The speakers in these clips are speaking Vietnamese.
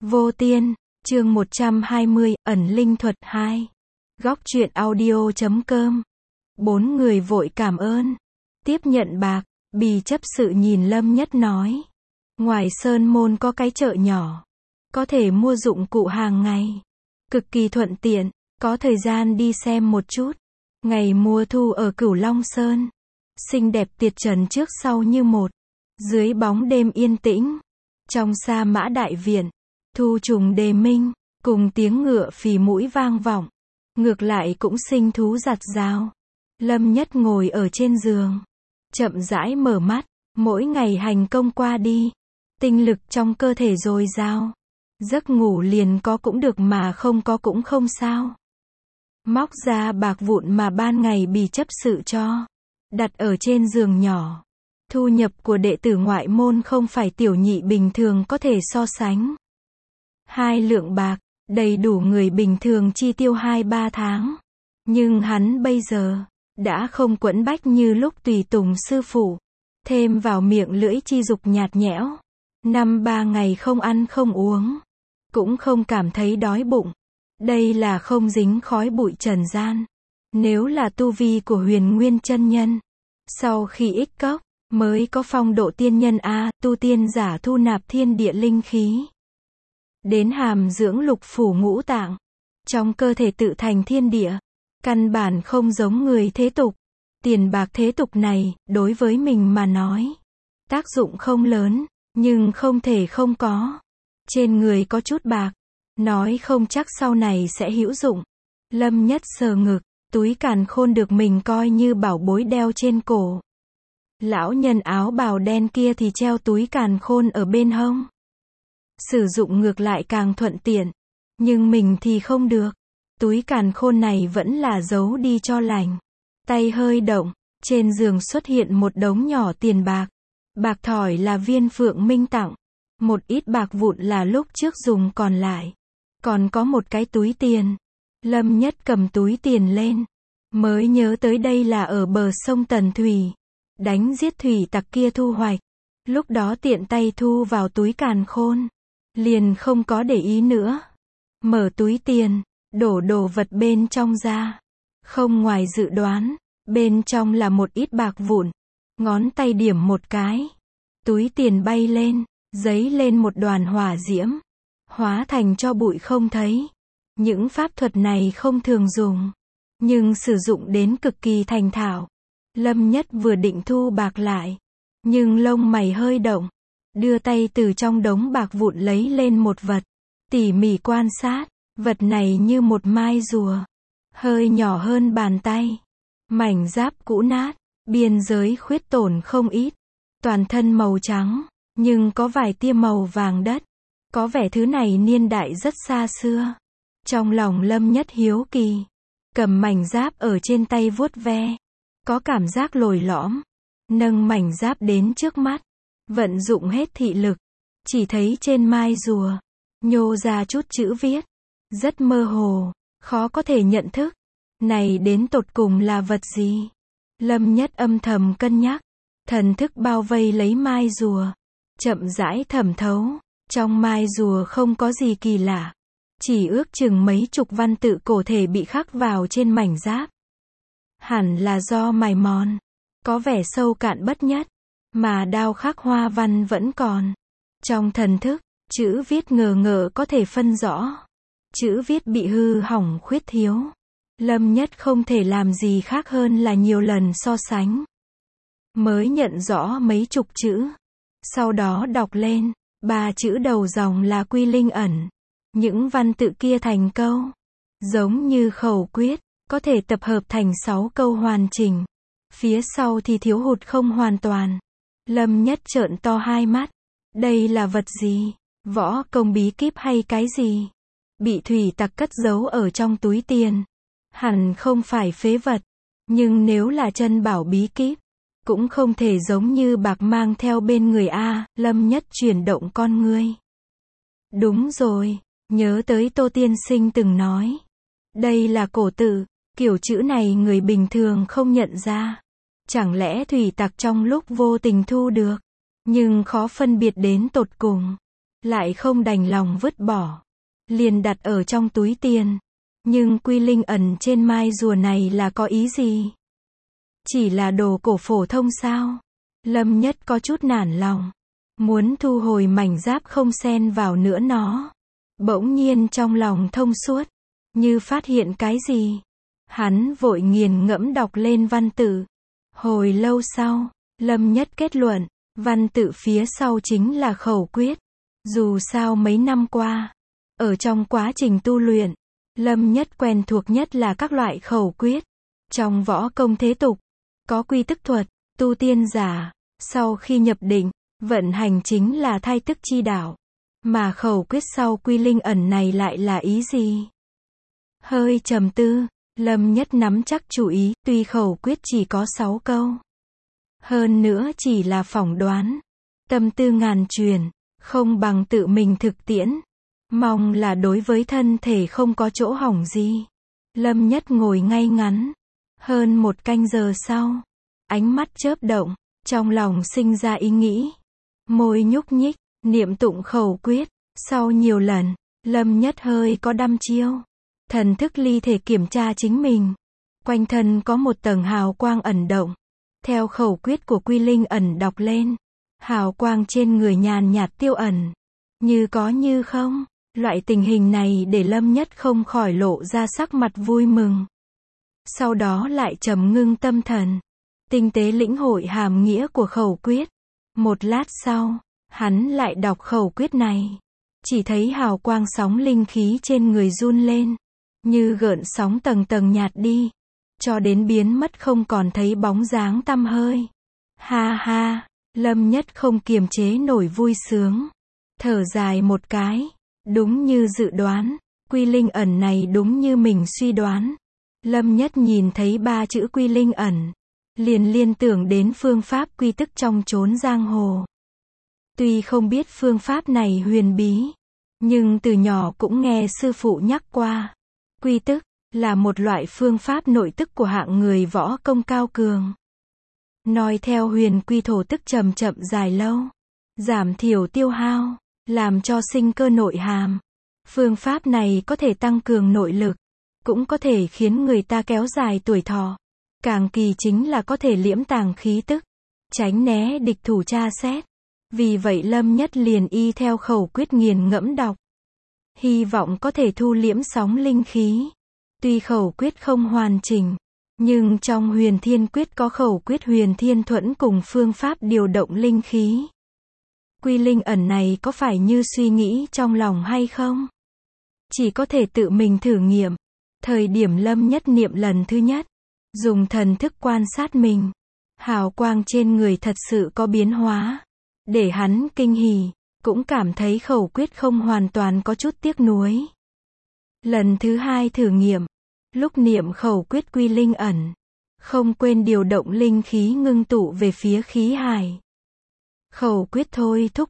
Vô Tiên, chương 120, ẩn linh thuật 2. Góc truyện audio.com. 4 người vội cảm ơn. Tiếp nhận bạc, Bì chấp sự nhìn Lâm Nhất nói. Ngoài sơn môn có cái chợ nhỏ. Có thể mua dụng cụ hàng ngày. Cực kỳ thuận tiện, có thời gian đi xem một chút. Ngày mùa thu ở Cửu Long Sơn. Xinh đẹp tiệt trần trước sau như một. Dưới bóng đêm yên tĩnh. Trong sa mã đại viện. Thu trùng đề minh, cùng tiếng ngựa phì mũi vang vọng. Ngược lại cũng sinh thú giặt rào. Lâm Nhất ngồi ở trên giường. Chậm rãi mở mắt, mỗi ngày hành công qua đi. Tinh lực trong cơ thể dồi dào. Giấc ngủ liền có cũng được mà không có cũng không sao. Móc ra bạc vụn mà ban ngày Bì chấp sự cho. Đặt ở trên giường nhỏ. Thu nhập của đệ tử ngoại môn không phải tiểu nhị bình thường có thể so sánh. 2 lượng bạc, đầy đủ người bình thường chi tiêu 2-3 tháng. Nhưng hắn bây giờ, đã không quẫn bách như lúc tùy tùng sư phụ. Thêm vào miệng lưỡi chi dục nhạt nhẽo. 5-3 ngày không ăn không uống. Cũng không cảm thấy đói bụng. Đây là không dính khói bụi trần gian. Nếu là tu vi của Huyền Nguyên chân nhân. Sau khi ích cốc, mới có phong độ tiên nhân A, tu tiên giả thu nạp thiên địa linh khí. Đến hàm dưỡng lục phủ ngũ tạng. Trong cơ thể tự thành thiên địa. Căn bản không giống người thế tục. Tiền bạc thế tục này, đối với mình mà nói. Tác dụng không lớn, nhưng không thể không có. Trên người có chút bạc. Nói không chắc sau này sẽ hữu dụng. Lâm Nhất sờ ngực, túi càn khôn được mình coi như bảo bối đeo trên cổ. Lão nhân áo bào đen kia thì treo túi càn khôn ở bên hông. Sử dụng ngược lại càng thuận tiện. Nhưng mình thì không được. Túi càn khôn này vẫn là giấu đi cho lành. Tay hơi động, trên giường xuất hiện một đống nhỏ tiền bạc. Bạc thỏi là Viên Phượng Minh tặng. Một ít bạc vụn là lúc trước dùng còn lại. Còn có một cái túi tiền. Lâm Nhất cầm túi tiền lên. Mới nhớ tới đây là ở bờ sông Tần Thủy. Đánh giết thủy tặc kia thu hoạch. Lúc đó tiện tay thu vào túi càn khôn. Liền không có để ý nữa. Mở túi tiền, đổ đồ vật bên trong ra. Không ngoài dự đoán, bên trong là một ít bạc vụn. Ngón tay điểm một cái. Túi tiền bay lên, giấy lên một đoàn hỏa diễm. Hóa thành cho bụi không thấy. Những pháp thuật này không thường dùng. Nhưng sử dụng đến cực kỳ thành thạo. Lâm Nhất vừa định thu bạc lại. Nhưng lông mày hơi động. Đưa tay từ trong đống bạc vụn lấy lên một vật. Tỉ mỉ quan sát. Vật này như một mai rùa. Hơi nhỏ hơn bàn tay. Mảnh giáp cũ nát. Biên giới khuyết tổn không ít. Toàn thân màu trắng. Nhưng có vài tia màu vàng đất. Có vẻ thứ này niên đại rất xa xưa. Trong lòng Lâm Nhất hiếu kỳ. Cầm mảnh giáp ở trên tay vuốt ve. Có cảm giác lồi lõm. Nâng mảnh giáp đến trước mắt. Vận dụng hết thị lực. Chỉ thấy trên mai rùa. Nhô ra chút chữ viết. Rất mơ hồ. Khó có thể nhận thức. Này đến tột cùng là vật gì? Lâm Nhất âm thầm cân nhắc. Thần thức bao vây lấy mai rùa. Chậm rãi thẩm thấu. Trong mai rùa không có gì kỳ lạ. Chỉ ước chừng mấy chục văn tự cổ thể bị khắc vào trên mảnh giáp. Hẳn là do mài mòn. Có vẻ sâu cạn bất nhất. Mà đao khắc hoa văn vẫn còn. Trong thần thức, chữ viết ngờ ngợ có thể phân rõ. Chữ viết bị hư hỏng khuyết thiếu. Lâm Nhất không thể làm gì khác hơn là nhiều lần so sánh. Mới nhận rõ mấy chục chữ. Sau đó đọc lên. 3 chữ đầu dòng là quy linh ẩn. Những văn tự kia thành câu. Giống như khẩu quyết. Có thể tập hợp thành 6 câu hoàn chỉnh. Phía sau thì thiếu hụt không hoàn toàn. Lâm Nhất trợn to hai mắt. Đây là vật gì? Võ công bí kíp hay cái gì? Bị thủy tặc cất giấu ở trong túi tiền. Hẳn không phải phế vật. Nhưng nếu là chân bảo bí kíp, cũng không thể giống như bạc mang theo bên người A. Lâm Nhất chuyển động con ngươi. Đúng rồi, nhớ tới Tô Tiên Sinh từng nói. Đây là cổ tự, kiểu chữ này người bình thường không nhận ra. Chẳng lẽ thủy tặc trong lúc vô tình thu được, nhưng khó phân biệt đến tột cùng. lại không đành lòng vứt bỏ, liền đặt ở trong túi tiền. Nhưng quy linh ẩn trên mai rùa này là có ý gì? Chỉ là đồ cổ phổ thông sao? Lâm Nhất có chút nản lòng, muốn thu hồi mảnh giáp không xen vào nữa nó. Bỗng nhiên trong lòng thông suốt, như phát hiện cái gì. Hắn vội nghiền ngẫm đọc lên văn tự. Hồi lâu sau, Lâm Nhất kết luận, văn tự phía sau chính là khẩu quyết. Dù sao mấy năm qua, ở trong quá trình tu luyện, Lâm Nhất quen thuộc nhất là các loại khẩu quyết. Trong võ công thế tục, có quy tức thuật, tu tiên giả, sau khi nhập định, vận hành chính là thai tức chi đạo. Mà khẩu quyết sau quy linh ẩn này lại là ý gì? Hơi trầm tư, Lâm Nhất nắm chắc chủ ý, tuy khẩu quyết chỉ có 6 câu. Hơn nữa chỉ là phỏng đoán. Tâm tư ngàn truyền, không bằng tự mình thực tiễn. Mong là đối với thân thể không có chỗ hỏng gì. Lâm Nhất ngồi ngay ngắn. Hơn 1 canh giờ sau, ánh mắt chớp động, trong lòng sinh ra ý nghĩ. Môi nhúc nhích, niệm tụng khẩu quyết. Sau nhiều lần, Lâm Nhất hơi có đăm chiêu. Thần thức ly thể kiểm tra chính mình. Quanh thân có một tầng hào quang ẩn động. Theo khẩu quyết của quy linh ẩn đọc lên, hào quang trên người nhàn nhạt tiêu ẩn. Như có như không. Loại tình hình này để Lâm Nhất không khỏi lộ ra sắc mặt vui mừng. Sau đó lại trầm ngưng tâm thần, tinh tế lĩnh hội hàm nghĩa của khẩu quyết. Một lát sau, hắn lại đọc khẩu quyết này. Chỉ thấy hào quang sóng linh khí trên người run lên, như gợn sóng tầng tầng nhạt đi, cho đến biến mất không còn thấy bóng dáng tăm hơi. Ha ha, Lâm Nhất không kiềm chế nổi vui sướng. Thở dài một cái, đúng như dự đoán, quy linh ẩn này đúng như mình suy đoán. Lâm Nhất nhìn thấy 3 chữ quy linh ẩn, liền liên tưởng đến phương pháp quy tức trong chốn giang hồ. Tuy không biết phương pháp này huyền bí, nhưng từ nhỏ cũng nghe sư phụ nhắc qua. Quy tức là một loại phương pháp nội tức của hạng người võ công cao cường. Nói theo huyền quy thổ tức chậm chậm dài lâu, giảm thiểu tiêu hao, làm cho sinh cơ nội hàm. Phương pháp này có thể tăng cường nội lực, cũng có thể khiến người ta kéo dài tuổi thọ. Càng kỳ chính là có thể liễm tàng khí tức, tránh né địch thủ tra xét. Vì vậy Lâm Nhất liền y theo khẩu quyết nghiền ngẫm đọc. Hy vọng có thể thu liễm sóng linh khí. Tuy khẩu quyết không hoàn chỉnh, nhưng trong huyền thiên quyết có khẩu quyết huyền thiên thuẫn cùng phương pháp điều động linh khí. Quy linh ẩn này có phải như suy nghĩ trong lòng hay không? Chỉ có thể tự mình thử nghiệm. Thời điểm Lâm Nhất niệm lần thứ nhất, dùng thần thức quan sát mình, hào quang trên người thật sự có biến hóa. Để hắn kinh hỉ, cũng cảm thấy khẩu quyết không hoàn toàn có chút tiếc nuối. Lần thứ 2 thử nghiệm, lúc niệm khẩu quyết quy linh ẩn, không quên điều động linh khí ngưng tụ về phía khí hải. Khẩu quyết thôi thúc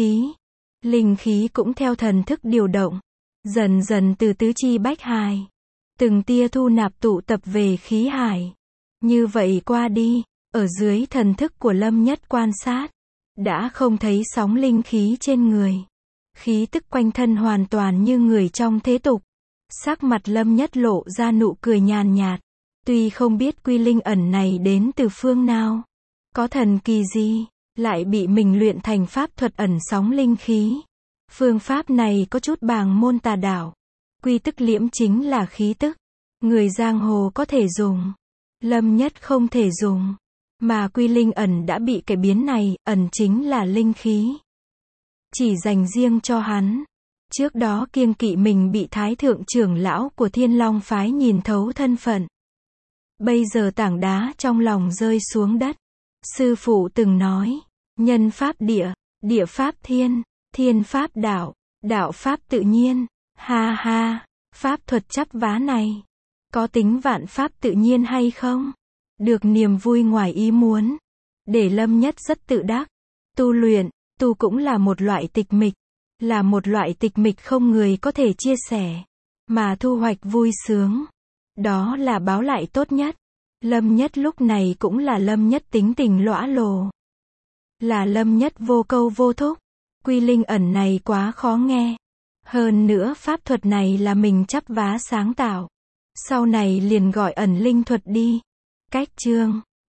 linh khí cũng theo thần thức điều động, dần dần từ tứ chi bách hải, từng tia thu nạp tụ tập về khí hải. Như vậy qua đi, ở dưới thần thức của Lâm Nhất quan sát, đã không thấy sóng linh khí trên người. Khí tức quanh thân hoàn toàn như người trong thế tục. Sắc mặt Lâm Nhất lộ ra nụ cười nhàn nhạt. Tuy không biết quy linh ẩn này đến từ phương nào, có thần kỳ gì, lại bị mình luyện thành pháp thuật ẩn sóng linh khí. Phương pháp này có chút bàng môn tà đạo. Quy tức liễm chính là khí tức. Người giang hồ có thể dùng, Lâm Nhất không thể dùng. Mà quy linh ẩn đã bị cái biến này, ẩn chính là linh khí. Chỉ dành riêng cho hắn. Trước đó kiêng kỵ mình bị thái thượng trưởng lão của Thiên Long phái nhìn thấu thân phận. Bây giờ tảng đá trong lòng rơi xuống đất. Sư phụ từng nói, nhân pháp địa, địa pháp thiên, thiên pháp đạo, đạo pháp tự nhiên. Ha ha, pháp thuật chắp vá này, có tính vạn pháp tự nhiên hay không? Được niềm vui ngoài ý muốn. Để Lâm Nhất rất tự đắc. Tu luyện, tu cũng là một loại tịch mịch. Là một loại tịch mịch không người có thể chia sẻ. Mà thu hoạch vui sướng. Đó là báo lại tốt nhất. Lâm Nhất lúc này cũng là Lâm Nhất tính tình lõa lồ. Là Lâm Nhất vô câu vô thúc. Quy linh ẩn này quá khó nghe. Hơn nữa pháp thuật này là mình chắp vá sáng tạo. Sau này liền gọi ẩn linh thuật đi. Cách chương